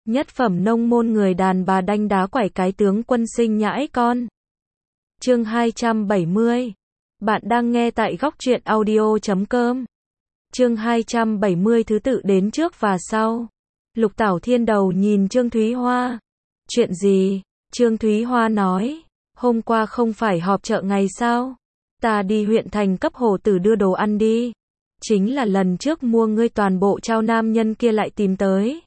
Nhất phẩm nông môn người đàn bà đanh đá quẩy cái tướng quân sinh nhãi con. Chương 270. Bạn đang nghe tại góc truyện audio.com. Chương 270 thứ tự đến trước và sau. Lục Tảo Thiên đầu nhìn Trương Thúy Hoa. Chuyện gì? Trương Thúy Hoa nói. Hôm qua không phải họp chợ ngày sao? Ta đi huyện thành cấp hổ tử đưa đồ ăn đi. Chính là lần trước mua ngươi toàn bộ trao nam nhân kia lại tìm tới.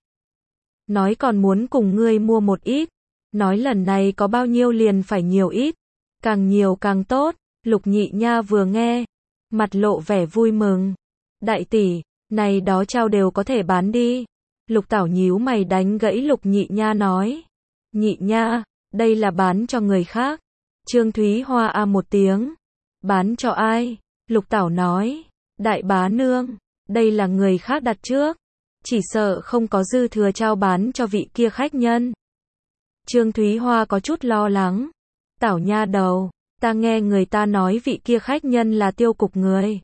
Nói còn muốn cùng ngươi mua một ít. Nói lần này có bao nhiêu liền phải nhiều ít. Càng nhiều càng tốt. Lục Nhị Nha vừa nghe. Mặt lộ vẻ vui mừng. Đại tỷ, này đó trao đều có thể bán đi. Lục Tảo nhíu mày đánh gãy Lục Nhị Nha nói. Nhị Nha, đây là bán cho người khác. Trương Thúy Hoa a một tiếng. Bán cho ai? Lục Tảo nói. Đại bá nương, đây là người khác đặt trước. Chỉ sợ không có dư thừa trao bán cho vị kia khách nhân. Trương Thúy Hoa có chút lo lắng. Tảo nha đầu, ta nghe người ta nói vị kia khách nhân là tiêu cục người.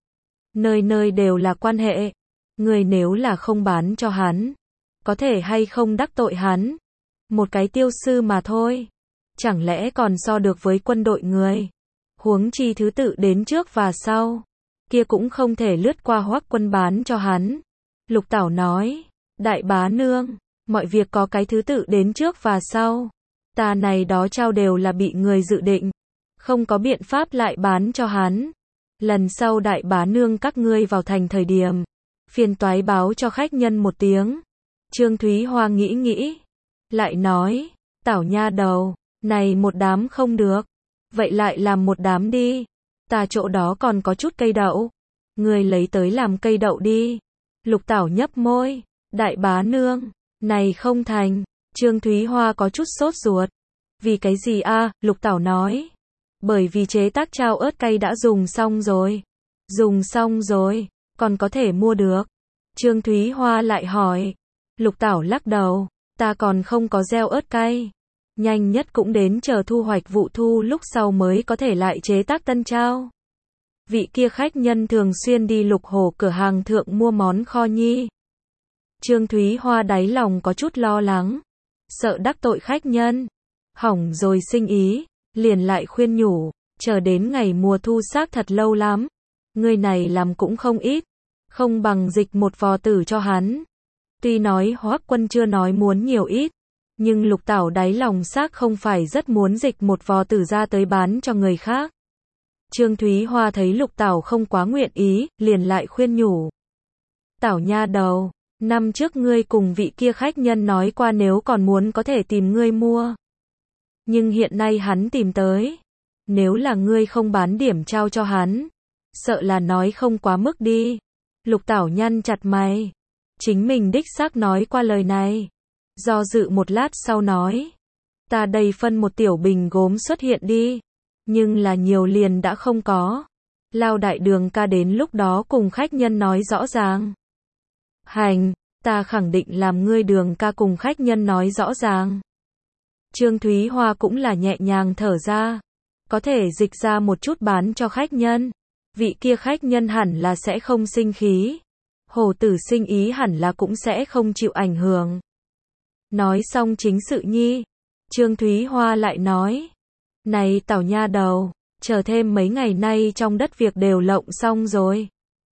Nơi nơi đều là quan hệ. Người nếu là không bán cho hắn, có thể hay không đắc tội hắn. Một cái tiêu sư mà thôi. Chẳng lẽ còn so được với quân đội người. Huống chi thứ tự đến trước và sau. Kia cũng không thể lướt qua Hoắc Quân bán cho hắn. Lục Tảo nói. Đại bá nương, mọi việc có cái thứ tự đến trước và sau. Ta này đó trao đều là bị người dự định. Không có biện pháp lại bán cho hắn. Lần sau đại bá nương các ngươi vào thành thời điểm. Phiền toái báo cho khách nhân một tiếng. Trương Thúy Hoa nghĩ. Lại nói. Tảo nha đầu, này một đám không được. Vậy lại làm một đám đi. Ta chỗ đó còn có chút cây đậu. Người lấy tới làm cây đậu đi. Lục Tảo nhấp môi. Đại bá nương, này không thành. Trương Thúy Hoa có chút sốt ruột. Vì cái gì a? Lục Tảo nói. Bởi vì chế tác trao ớt cay đã dùng xong rồi. Dùng xong rồi, còn có thể mua được. Trương Thúy Hoa lại hỏi. Lục Tảo lắc đầu. Ta còn không có gieo ớt cay. Nhanh nhất cũng đến chờ thu hoạch vụ thu lúc sau mới có thể lại chế tác tân trao. Vị kia khách nhân thường xuyên đi Lục Hổ cửa hàng thượng mua món kho nhi. Trương Thúy Hoa đáy lòng có chút lo lắng. Sợ đắc tội khách nhân. Hỏng rồi sinh ý. Liền lại khuyên nhủ. Chờ đến ngày mùa thu xác thật lâu lắm. Người này làm cũng không ít. Không bằng dịch một vò tử cho hắn. Tuy nói Hoắc Quân chưa nói muốn nhiều ít. Nhưng Lục Tảo đáy lòng xác không phải rất muốn dịch một vò tử ra tới bán cho người khác. Trương Thúy Hoa thấy Lục Tảo không quá nguyện ý, liền lại khuyên nhủ. Tảo nha đầu, năm trước ngươi cùng vị kia khách nhân nói qua nếu còn muốn có thể tìm ngươi mua. Nhưng hiện nay hắn tìm tới. Nếu là ngươi không bán điểm trao cho hắn, sợ là nói không quá mức đi. Lục Tảo nhăn chặt mày. Chính mình đích xác nói qua lời này. Do dự một lát sau nói. Ta đây phân một tiểu bình gốm xuất hiện đi. Nhưng là nhiều liền đã không có. Lao đại đường ca đến lúc đó cùng khách nhân nói rõ ràng. Hành, ta khẳng định làm ngươi đường ca cùng khách nhân nói rõ ràng. Trương Thúy Hoa cũng là nhẹ nhàng thở ra. Có thể dịch ra một chút bán cho khách nhân. Vị kia khách nhân hẳn là sẽ không sinh khí. Hổ tử sinh ý hẳn là cũng sẽ không chịu ảnh hưởng. Nói xong chính sự nhi. Trương Thúy Hoa lại nói. Này Tảo nha đầu, chờ thêm mấy ngày nay trong đất việc đều lộng xong rồi.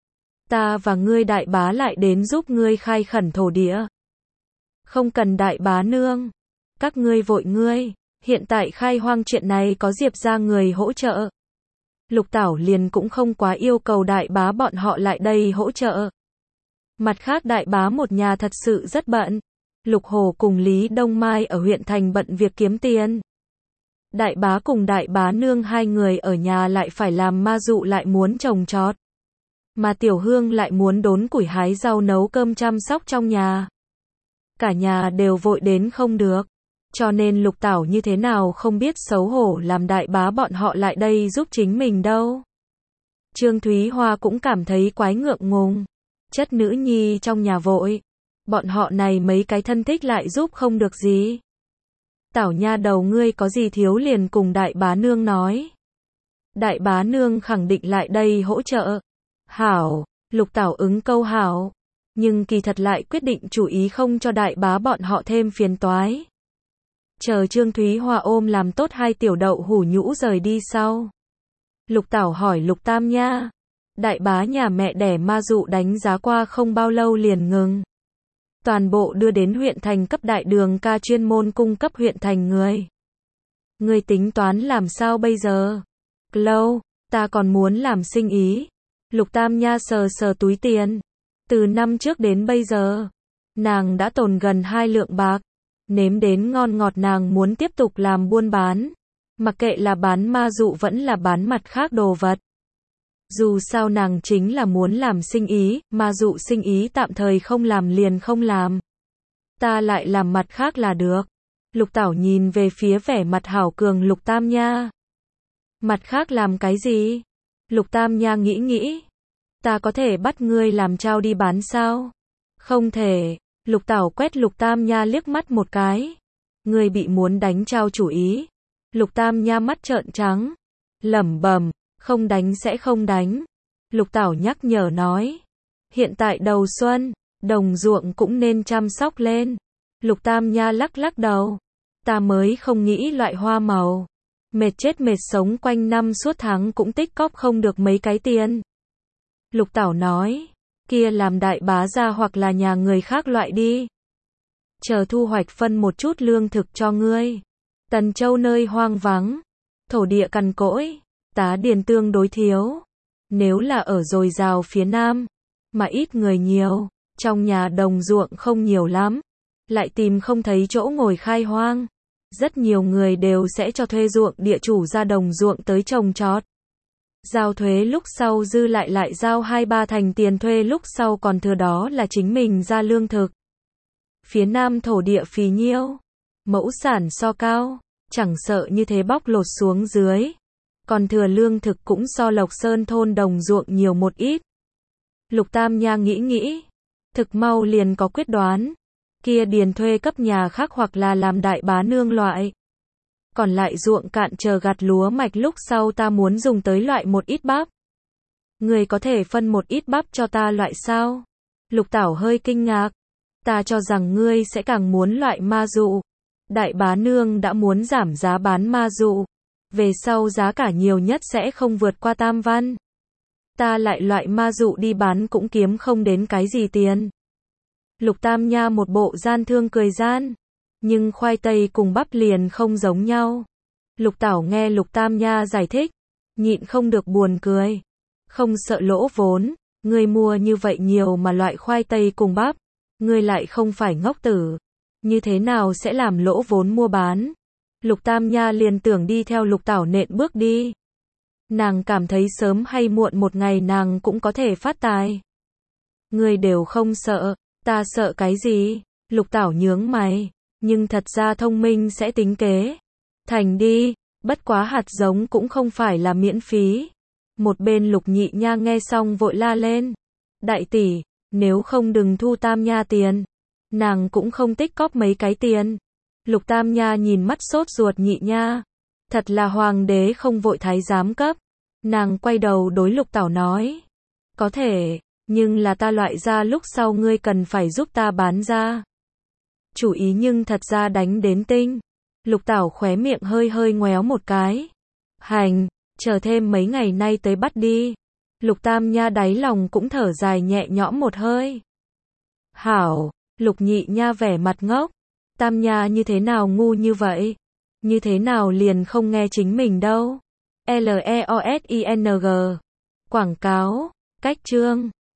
Ta và ngươi đại bá lại đến giúp ngươi khai khẩn thổ địa. Không cần đại bá nương. Các ngươi vội ngươi, hiện tại khai hoang chuyện này có Diệp ra người hỗ trợ. Lục Tảo liền cũng không quá yêu cầu đại bá bọn họ lại đây hỗ trợ. Mặt khác đại bá một nhà thật sự rất bận. Lục Hổ cùng Lý Đông Mai ở huyện thành bận việc kiếm tiền. Đại bá cùng đại bá nương hai người ở nhà lại phải làm ma dụ lại muốn trồng trọt. Mà Tiểu Hương lại muốn đốn củi hái rau nấu cơm chăm sóc trong nhà. Cả nhà đều vội đến không được. Cho nên Lục Tảo như thế nào không biết xấu hổ làm đại bá bọn họ lại đây giúp chính mình đâu. Trương Thúy Hoa cũng cảm thấy quái ngượng ngùng. Chất nữ nhi trong nhà vội. Bọn họ này mấy cái thân thích lại giúp không được gì. Tảo nha đầu ngươi có gì thiếu liền cùng đại bá nương nói. Đại bá nương khẳng định lại đây hỗ trợ. Hảo, Lục Tảo ứng câu hảo. nhưng kỳ thật lại quyết định chủ ý không cho đại bá bọn họ thêm phiền toái. Chờ Trương Thúy Hoa ôm làm tốt hai tiểu đậu hủ nhũ rời đi sau. Lục Tảo hỏi Lục Tam Nha, đại bá nhà mẹ đẻ ma dụ đánh giá qua không bao lâu liền ngừng. Toàn bộ đưa đến huyện thành cấp đại đường ca chuyên môn cung cấp huyện thành người. Người tính toán làm sao bây giờ? Lâu, ta còn muốn làm sinh ý. Lục Tam Nha sờ sờ túi tiền. Từ năm trước đến bây giờ, nàng đã tồn gần 2 lượng bạc. Nếm đến ngon ngọt nàng muốn tiếp tục làm buôn bán. Mặc kệ là bán ma dụ vẫn là bán mặt khác đồ vật. Dù sao nàng chính là muốn làm sinh ý, ma dụ sinh ý tạm thời không làm liền không làm. Ta lại làm mặt khác là được. Lục Tảo nhìn về phía vẻ mặt hảo cường Lục Tam Nha. Mặt khác làm cái gì? Lục Tam Nha nghĩ nghĩ. Ta có thể bắt ngươi làm trao đi bán sao? Không thể. Lục Tảo quét Lục Tam Nha liếc mắt một cái. Ngươi bị muốn đánh trao chủ ý. Lục Tam Nha mắt trợn trắng. Lẩm bẩm, không đánh sẽ không đánh. Lục Tảo nhắc nhở nói. Hiện tại đầu xuân, đồng ruộng cũng nên chăm sóc lên. Lục Tam Nha lắc lắc đầu. Ta mới không nghĩ loại hoa màu. Mệt chết mệt sống quanh năm suốt tháng cũng tích cóp không được mấy cái tiền. Lục Tảo nói. Kia làm đại bá ra hoặc là nhà người khác loại đi. Chờ thu hoạch phân một chút lương thực cho ngươi. Tần Châu nơi hoang vắng. Thổ địa cằn cỗi. Tá điền tương đối thiếu. Nếu là ở dồi dào phía nam. Mà ít người nhiều. Trong nhà đồng ruộng không nhiều lắm. Lại tìm không thấy chỗ ngồi khai hoang. Rất nhiều người đều sẽ cho thuê ruộng địa chủ ra đồng ruộng tới trồng trọt. Giao thuế lúc sau dư lại giao 2-3 thành tiền thuê lúc sau còn thừa đó là chính mình ra lương thực. Phía nam thổ địa phì nhiêu. Mẫu sản so cao. Chẳng sợ như thế bóc lột xuống dưới. Còn thừa lương thực cũng so Lộc Sơn thôn đồng ruộng nhiều một ít. Lục Tam Nha nghĩ nghĩ. Thực mau liền có quyết đoán. Kia điền thuê cấp nhà khác hoặc là làm đại bá nương loại. Còn lại ruộng cạn chờ gặt lúa mạch lúc sau ta muốn dùng tới loại một ít bắp. Người có thể phân một ít bắp cho ta loại sao? Lục Tảo hơi kinh ngạc. Ta cho rằng ngươi sẽ càng muốn loại ma dụ. Đại bá nương đã muốn giảm giá bán ma dụ. Về sau giá cả nhiều nhất sẽ không vượt qua tam văn. Ta lại loại ma dụ đi bán cũng kiếm không đến cái gì tiền. Lục Tam Nha một bộ gian thương cười gian. Nhưng khoai tây cùng bắp liền không giống nhau. Lục Tảo nghe Lục Tam Nha giải thích. Nhịn không được buồn cười. Không sợ lỗ vốn. Ngươi mua như vậy nhiều mà loại khoai tây cùng bắp. Ngươi lại không phải ngốc tử. Như thế nào sẽ làm lỗ vốn mua bán? Lục Tam Nha liền tưởng đi theo Lục Tảo nện bước đi. Nàng cảm thấy sớm hay muộn một ngày nàng cũng có thể phát tài. Ngươi đều không sợ. Ta sợ cái gì? Lục Tảo nhướng mày. Nhưng thật ra thông minh sẽ tính kế. Thành đi. Bất quá hạt giống cũng không phải là miễn phí. Một bên Lục Nhị Nha nghe xong vội la lên. Đại tỷ, nếu không đừng thu Tam Nha tiền. Nàng cũng không tích cóp mấy cái tiền. Lục Tam Nha nhìn mắt sốt ruột Nhị Nha. Thật là hoàng đế không vội thái giám cấp. Nàng quay đầu đối Lục Tảo nói. Có thể, nhưng là ta loại ra lúc sau ngươi cần phải giúp ta bán ra. Chủ ý nhưng thật ra đánh đến tinh. Lục Tảo khóe miệng hơi hơi ngoéo một cái. Hành, chờ thêm mấy ngày nay tới bắt đi. Lục Tam Nha đáy lòng cũng thở dài nhẹ nhõm một hơi. Hảo, Lục Nhị Nha vẻ mặt ngốc. Tam Nha như thế nào ngu như vậy? Như thế nào liền không nghe chính mình đâu? LEOSING. Quảng cáo, cách chương.